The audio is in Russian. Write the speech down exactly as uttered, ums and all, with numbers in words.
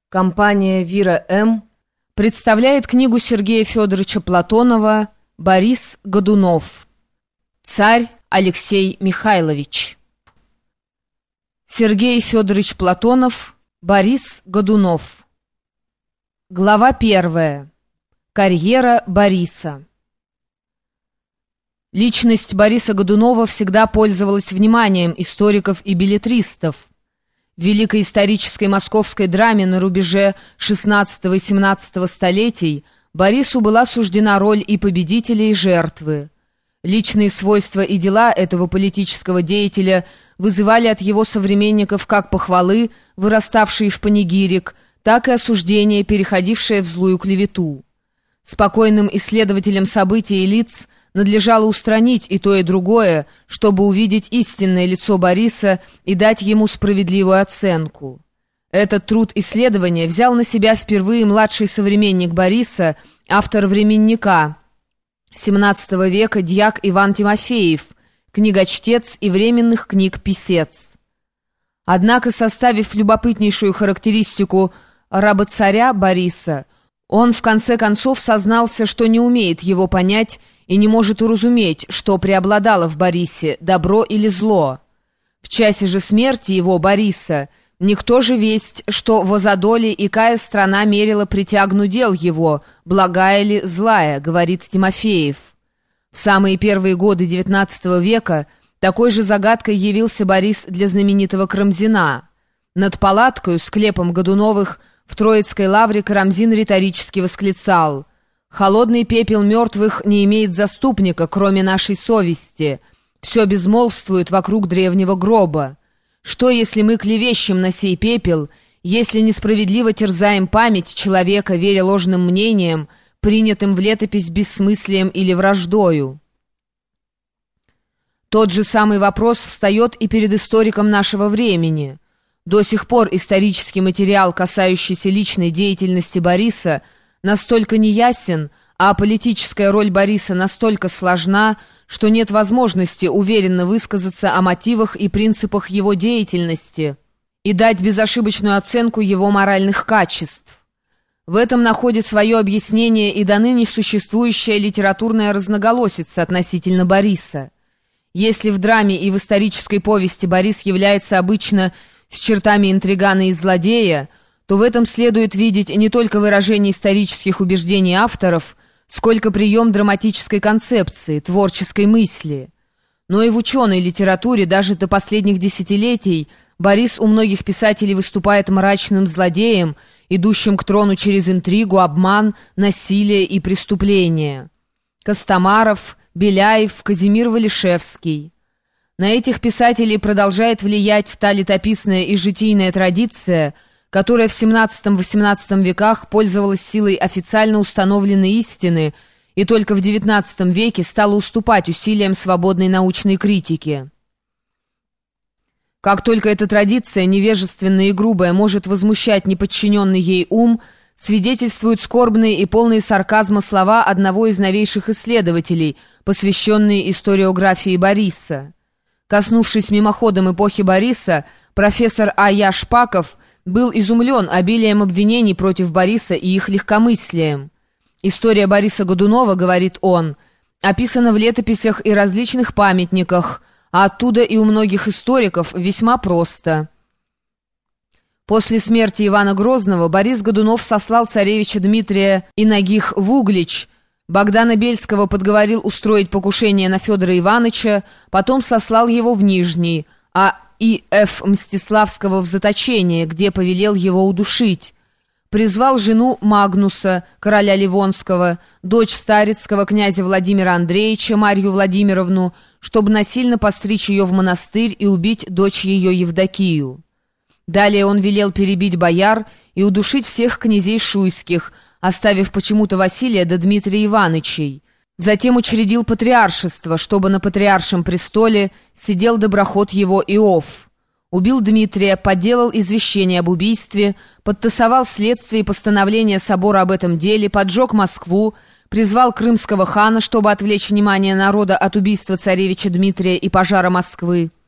Компания «Вира М.» представляет книгу Сергея Федоровича Платонова «Борис Годунов. Царь Алексей Михайлович». Сергей Федорович Платонов, Борис Годунов. Глава первая. Карьера Бориса. Личность Бориса Годунова всегда пользовалась вниманием историков и беллетристов. В великой исторической московской драме на рубеже шестнадцатого и семнадцатого столетий Борису была суждена роль и победителя, и жертвы. Личные свойства и дела этого политического деятеля вызывали от его современников как похвалы, выраставшие в панигирик, так и осуждение, переходившее в злую клевету. Спокойным исследователям событий и лиц надлежало устранить и то, и другое, чтобы увидеть истинное лицо Бориса и дать ему справедливую оценку. Этот труд исследования взял на себя впервые младший современник Бориса, автор «Временника» семнадцатого века дьяк Иван Тимофеев, книгочтец и временных книг писец. Однако, составив любопытнейшую характеристику рабоцаря Бориса, он в конце концов сознался, что не умеет его понять и не может уразуметь, что преобладало в Борисе, добро или зло. В часе же смерти его, Бориса, никто же весть, что возодоле и кая страна мерила притягну дел его, благая ли, злая, говорит Тимофеев. В самые первые годы девятнадцатого века такой же загадкой явился Борис для знаменитого Карамзина. Над палаткою, склепом Годуновых, в Троицкой лавре Карамзин риторически восклицал: «Холодный пепел мертвых не имеет заступника, кроме нашей совести. Все безмолвствует вокруг древнего гроба. Что, если мы клевещем на сей пепел, если несправедливо терзаем память человека, веря ложным мнениям, принятым в летопись бессмыслием или враждою?» Тот же самый вопрос встает и перед историком нашего времени. До сих пор исторический материал, касающийся личной деятельности Бориса, настолько неясен, а политическая роль Бориса настолько сложна, что нет возможности уверенно высказаться о мотивах и принципах его деятельности и дать безошибочную оценку его моральных качеств. В этом находит свое объяснение и до ныне существующая литературная разноголосица относительно Бориса. Если в драме и в исторической повести Борис является обычно с чертами интригана и злодея, то в этом следует видеть не только выражение исторических убеждений авторов, сколько прием драматической концепции, творческой мысли. Но и в ученой литературе даже до последних десятилетий Борис у многих писателей выступает мрачным злодеем, идущим к трону через интригу, обман, насилие и преступление. Костомаров, Беляев, Казимир Валишевский. На этих писателей продолжает влиять та летописная и житийная традиция, которая в семнадцатом-восемнадцатом веках пользовалась силой официально установленной истины и только в девятнадцатом веке стала уступать усилиям свободной научной критики. Как только эта традиция, невежественная и грубая, может возмущать неподчиненный ей ум, свидетельствуют скорбные и полные сарказма слова одного из новейших исследователей, посвященные историографии Бориса. Коснувшись мимоходом эпохи Бориса, профессор А Я Шпаков был изумлен обилием обвинений против Бориса и их легкомыслием. «История Бориса Годунова, — говорит он, — описана в летописях и различных памятниках, а оттуда и у многих историков весьма просто». После смерти Ивана Грозного Борис Годунов сослал царевича Дмитрия Инагих в Углич, Богдана Бельского подговорил устроить покушение на Федора Ивановича, потом сослал его в Нижний, а И Ф Мстиславского в заточение, где повелел его удушить. Призвал жену Магнуса, короля Ливонского, дочь старицкого князя Владимира Андреевича, Марью Владимировну, чтобы насильно постричь ее в монастырь и убить дочь ее Евдокию. Далее он велел перебить бояр и удушить всех князей шуйских, оставив почему-то Василия до Дмитрия Иванычей. Затем учредил патриаршество, чтобы на патриаршем престоле сидел доброход его Иов. Убил Дмитрия, подделал извещение об убийстве, подтасовал следствие и постановление собора об этом деле, поджег Москву, призвал крымского хана, чтобы отвлечь внимание народа от убийства царевича Дмитрия и пожара Москвы.